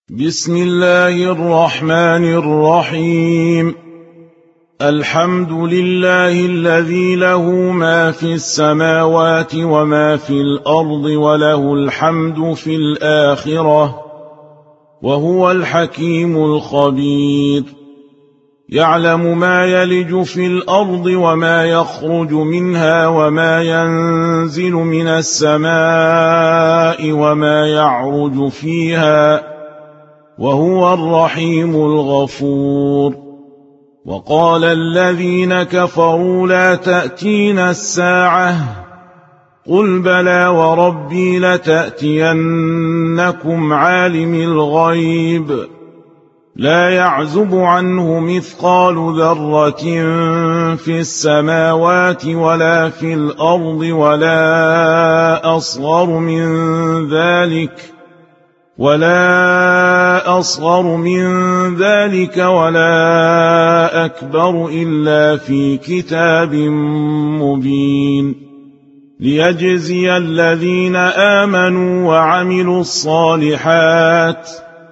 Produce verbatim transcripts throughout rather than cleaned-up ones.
بسم الله الرحمن الرحيم. الحمد لله الذي له ما في السماوات وما في الأرض وله الحمد في الآخرة وهو الحكيم الخبير. يعلم ما يلج في الأرض وما يخرج منها وما ينزل من السماء وما يعرج فيها وهو الرحيم الغفور. وقال الذين كفروا لا تأتينا الساعة قل بلى وربي لتأتينكم عالم الغيب لا يعزب عنه مثقال ذرة في السماوات ولا في الأرض ولا أصغر من ذلك ولا أصغر من ذلك ولا أكبر إلا في كتاب مبين ليجزي الذين آمنوا وعملوا الصالحات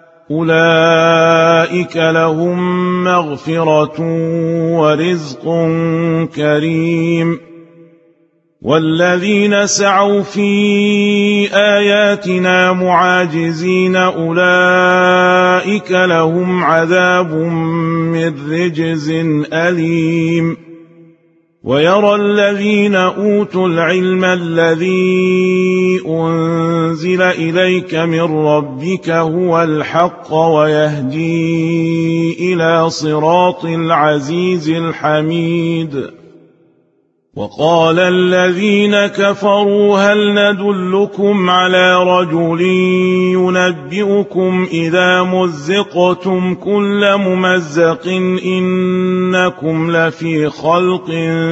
أولئك لهم مغفرة ورزق كريم. والذين سعوا في آياتنا معاجزين أولئك لهم عذاب من رجز أليم. ويرى الذين أوتوا العلم الذي أنزل إليك من ربك هو الحق ويهدي إلى صراط العزيز الحميد. وقال الذين كفروا هل ندلكم على رجل ينبئكم إذا مزقتم كل ممزق إنكم لفي خلق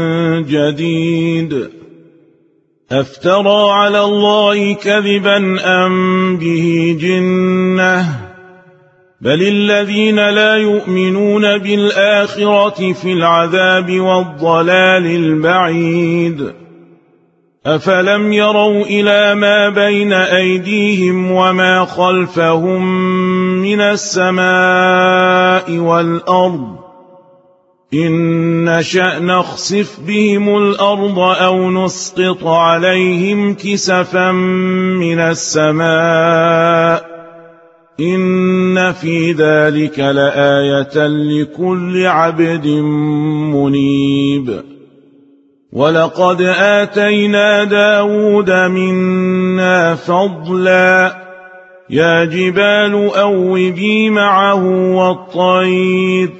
جديد أفترى على الله كذبا أم به جنة بل الذين لا يؤمنون بالآخرة في العذاب والضلال البعيد. أفلم يروا إلى ما بين أيديهم وما خلفهم من السماء والأرض إن نشأ نخسف بهم الأرض أو نسقط عليهم كسفا من السماء إن في ذلك لآية لكل عبد منيب. ولقد آتينا داود منا فضلا يا جبال أوبي معه والطير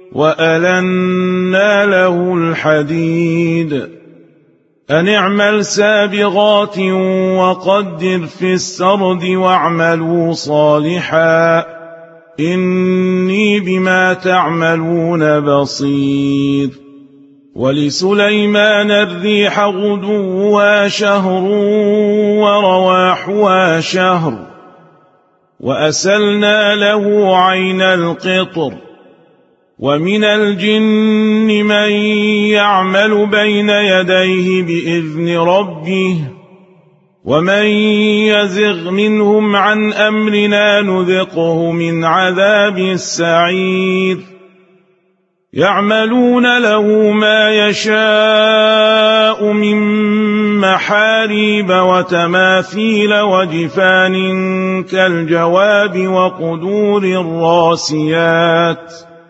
وألنا له الحديد أن اعمل سابغات وقدر في السرد واعملوا صالحا إني بما تعملون بصير. ولسليمان الريح غدوها شهر ورواحها شهر وأسلنا له عين القطر. ومن الجن من يعمل بين يديه بإذن ربه ومن يزغ منهم عن أمرنا نذقه من عذاب السعير. يعملون له ما يشاء من محاريب وتماثيل وجفان كالجواب وقدور الراسيات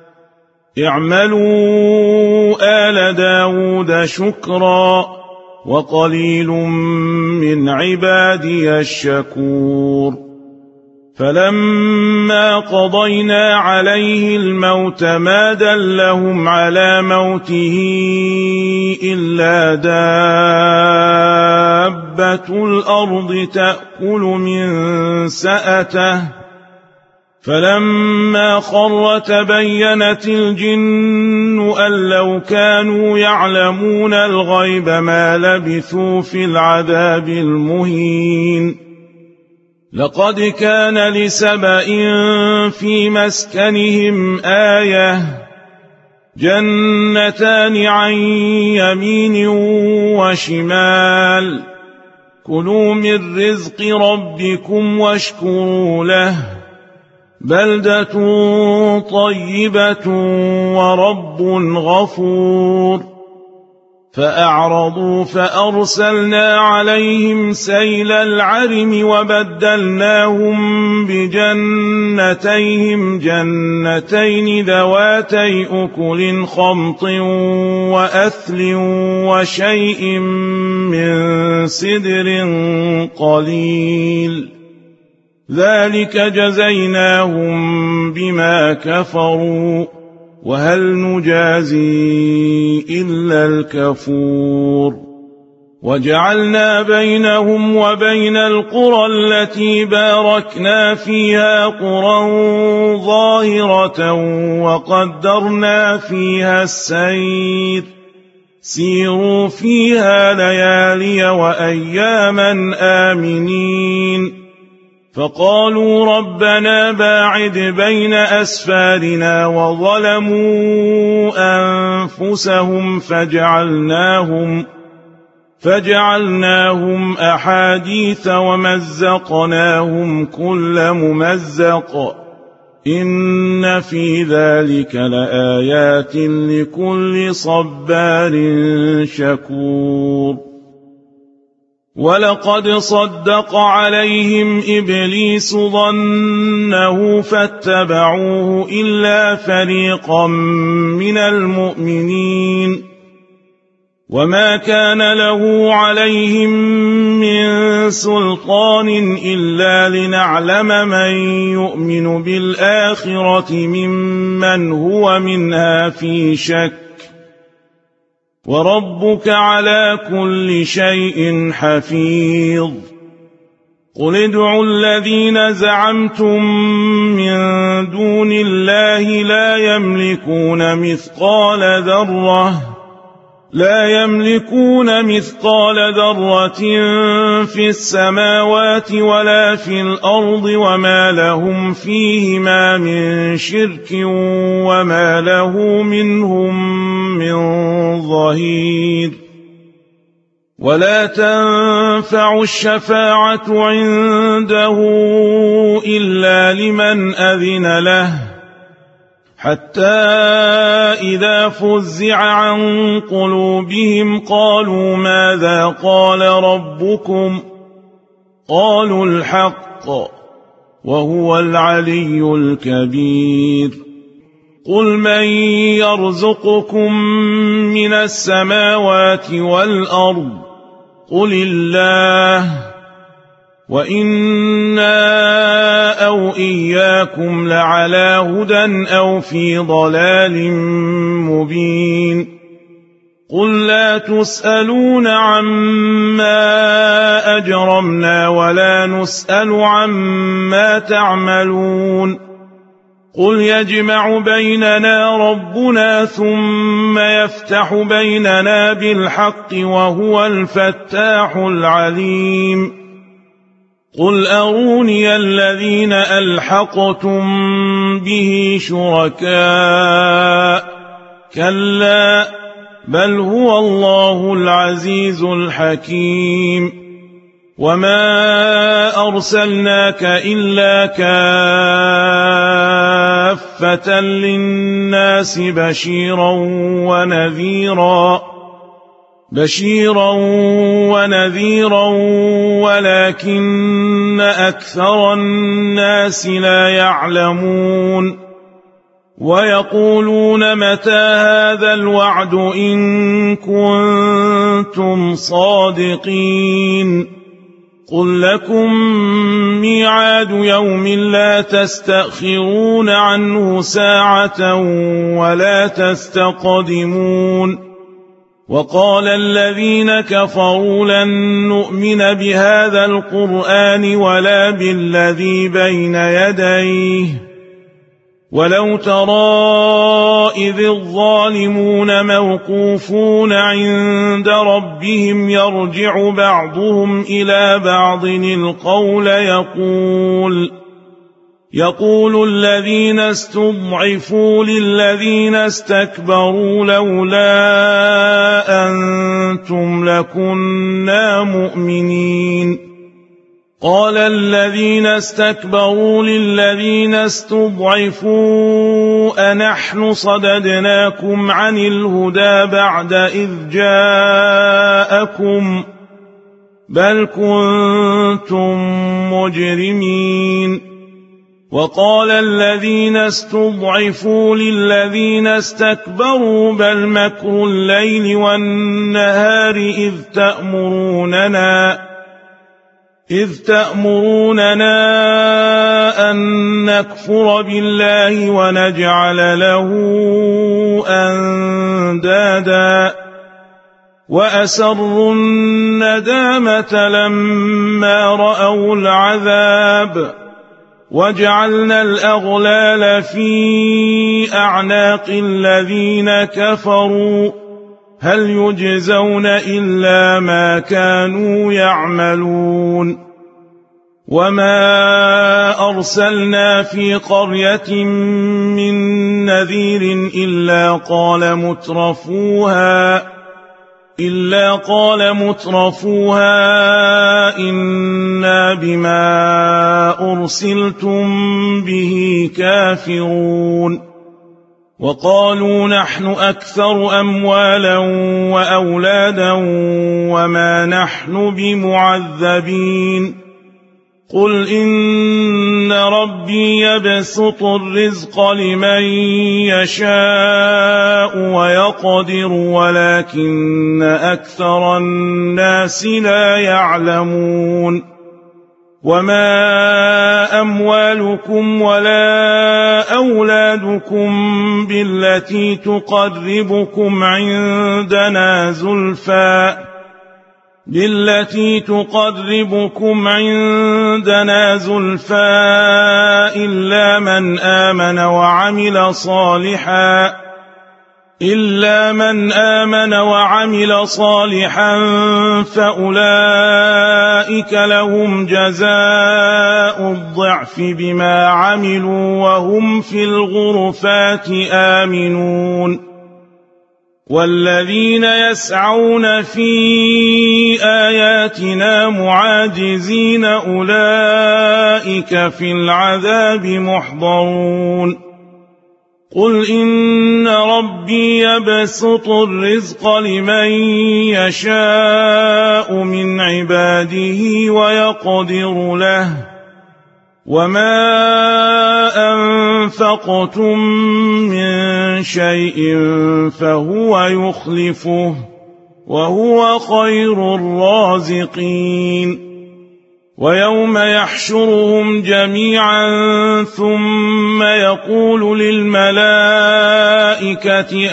اعملوا آل داود شكرا وقليل من عبادي الشكور. فلما قضينا عليه الموت ما دلهم على موته إلا دابة الأرض تأكل من سأته فلما خر تبينت الجن أن لو كانوا يعلمون الغيب ما لبثوا في العذاب المهين. لقد كان لسبإ في مسكنهم آية جنتان عن يمين وشمال كلوا من رزق ربكم واشكروا له بلدة طيبة ورب غفور فأعرضوا فأرسلنا عليهم سيل العرم وبدلناهم بجنتيهم جنتين ذواتي أكل خمط وأثل وشيء من سدر قليل ذلك جزيناهم بما كفروا وهل نجازي إلا الكفور وجعلنا بينهم وبين القرى التي باركنا فيها قرى ظاهرة وقدرنا فيها السير سيروا فيها ليالي وأياما آمنين فقالوا ربنا باعد بين أسفارنا وظلموا أنفسهم فجعلناهم فجعلناهم أحاديث ومزقناهم كل ممزق إن في ذلك لآيات لكل صبار شكور ولقد صدق عليهم إبليس ظنه فاتبعوه إلا فريقا من المؤمنين وما كان له عليهم من سلطان إلا لنعلم من يؤمن بالآخرة ممن هو منها في شك وربك على كل شيء حفيظ قل ادعوا الذين زعمتم من دون الله لا يملكون مثقال ذرة لا يملكون مثقال ذرة في السماوات ولا في الأرض وما لهم فيهما من شرك وما له منهم من ظهير ولا تنفع الشفاعة عنده إلا لمن أذن له حتى إذا فزع عن قلوبهم قالوا ماذا قال ربكم قالوا الحق وهو العلي الكبير قل من يرزقكم من السماوات والأرض قل الله وإنا أو إياكم لعلى هدى أو في ضلال مبين قل لا تسألون عما أجرمنا ولا نسأل عما تعملون قل يجمع بيننا ربنا ثم يفتح بيننا بالحق وهو الفتاح العليم قل أروني الذين ألحقتم به شركاء كلا بل هو الله العزيز الحكيم وما أرسلناك إلا كافة للناس بشيرا ونذيرا بشيرا ونذيرا ولكن أكثر الناس لا يعلمون ويقولون متى هذا الوعد إن كنتم صادقين قل لكم ميعاد يوم لا تستأخرون عنه ساعة ولا تستقدمون وقال الذين كفروا لن نؤمن بهذا القرآن ولا بالذي بين يديه ولو ترى إذ الظالمون موقوفون عند ربهم يرجع بعضهم إلى بعض القول يقول يقول الذين استضعفوا للذين استكبروا لولا أنتم لكنا مؤمنين قال الذين استكبروا للذين استضعفوا أنحن صددناكم عن الهدى بعد إذ جاءكم بل كنتم مجرمين وقال الذين استضعفوا للذين استكبروا بل مكر الليل والنهار إذ تأمروننا إذ تأمروننا أن نكفر بالله ونجعل له أندادا وأسروا الندامة لما رأوا العذاب وجعلنا الأغلال في أعناق الذين كفروا هل يجزون إلا ما كانوا يعملون وما أرسلنا في قرية من نذير إلا قال مترفوها إلا قال مترفوها إنا بما أرسلتم به كافرون وقالوا نحن أكثر أموالا وأولادا وما نحن بمعذبين قل إن ربي يبسط الرزق لمن يشاء ويقدر ولكن أكثر الناس لا يعلمون وما أموالكم ولا أولادكم بالتي تقربكم عندنا زلفى بالتي تقربكم عندنا زلفى إلا من آمن وعمل صالحا إلا من آمن وعمل صالحا فأولئك لهم جزاء الضعف بما عملوا وهم في الغرفات آمنون والذين يسعون في آياتنا معاجزين أولئك في العذاب محضرون قل إن ربي يبسط الرزق لمن يشاء من عباده ويقدر له وما أنفقتم من شيء فهو يخلفه وهو خير الرازقين ويوم يحشرهم جميعا ثم يقول للملائكة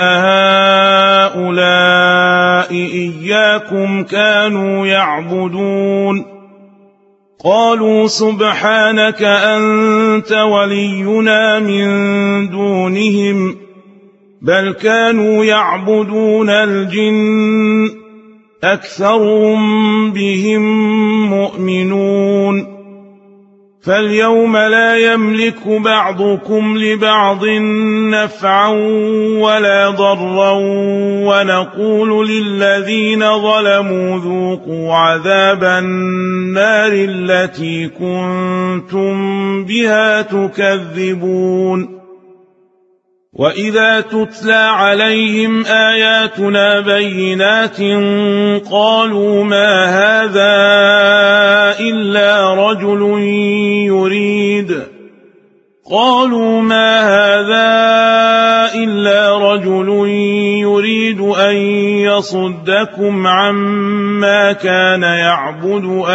أهؤلاء إياكم كانوا يعبدون قالوا سبحانك أنت ولينا من دونهم بل كانوا يعبدون الجن أكثرهم بهم مؤمنون فاليوم لا يملك بعضكم لبعض نفعا ولا ضرا ونقول للذين ظلموا ذوقوا عذاب النار التي كنتم بها تكذبون وإذا تتلى عليهم آياتنا بينات قالوا ما هذا إلا رجل يريد قالوا ما هذا إلا رجل يريد أن يصدكم عما كان يعبد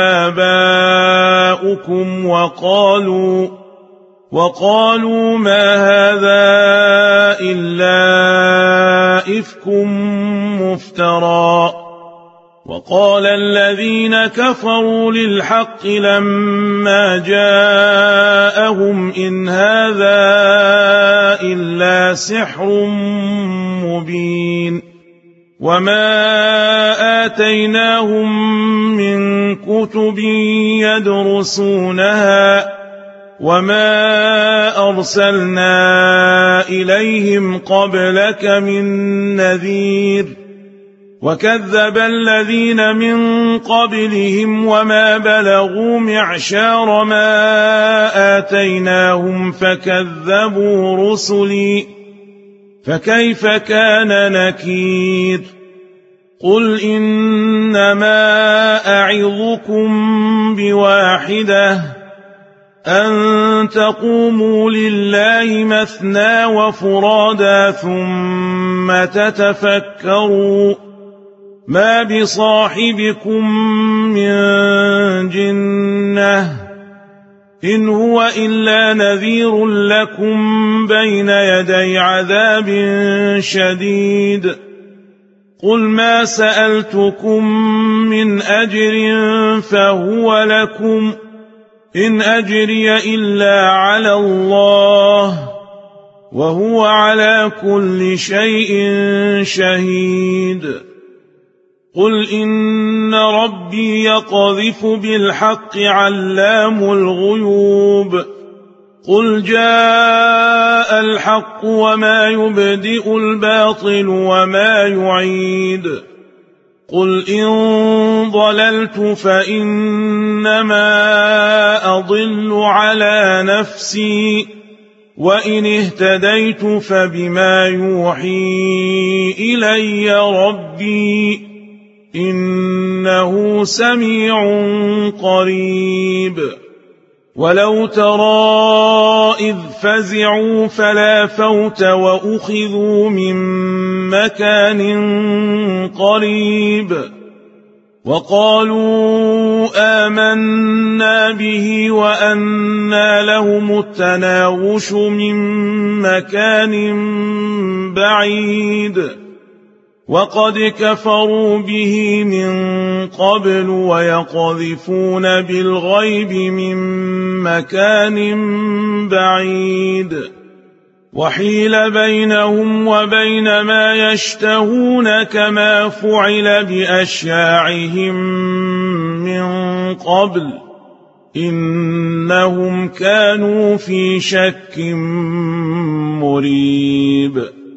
آباؤكم وقالوا وقالوا ما هذا إلا إفك مفترى وقال الذين كفروا للحق لما جاءهم إن هذا إلا سحر مبين وما آتيناهم من كتب يدرسونها وما أرسلنا إليهم قبلك من نذير وكذب الذين من قبلهم وما بلغوا معشار ما آتيناهم فكذبوا رسلي فكيف كان نكير قل إنما أعظكم بواحدة أن تقوموا لله مثنى وفرادا ثم تتفكروا ما بصاحبكم من جنة إن هو إلا نذير لكم بين يدي عذاب شديد قل ما سألتكم من أجر فهو لكم إن أجري إلا على الله وهو على كل شيء شهيد قل إن ربي يقذف بالحق علام الغيوب قل جاء الحق وما يبدئ الباطل وما يعيد قل إن ضللت فإنما أضل على نفسي وإن اهتديت فبما يوحي إلي ربي إنه سميع قريب ولو ترى إذ فزعوا فلا فوت وأخذوا من مكان قريب وقالوا آمنا به وأنى لهم التناوش من مكان بعيد وقد كفروا به من قبل ويقذفون بالغيب من مكان بعيد وحيل بينهم وبين ما يشتهون كما فعل بأشياعهم من قبل إنهم كانوا في شك مريب.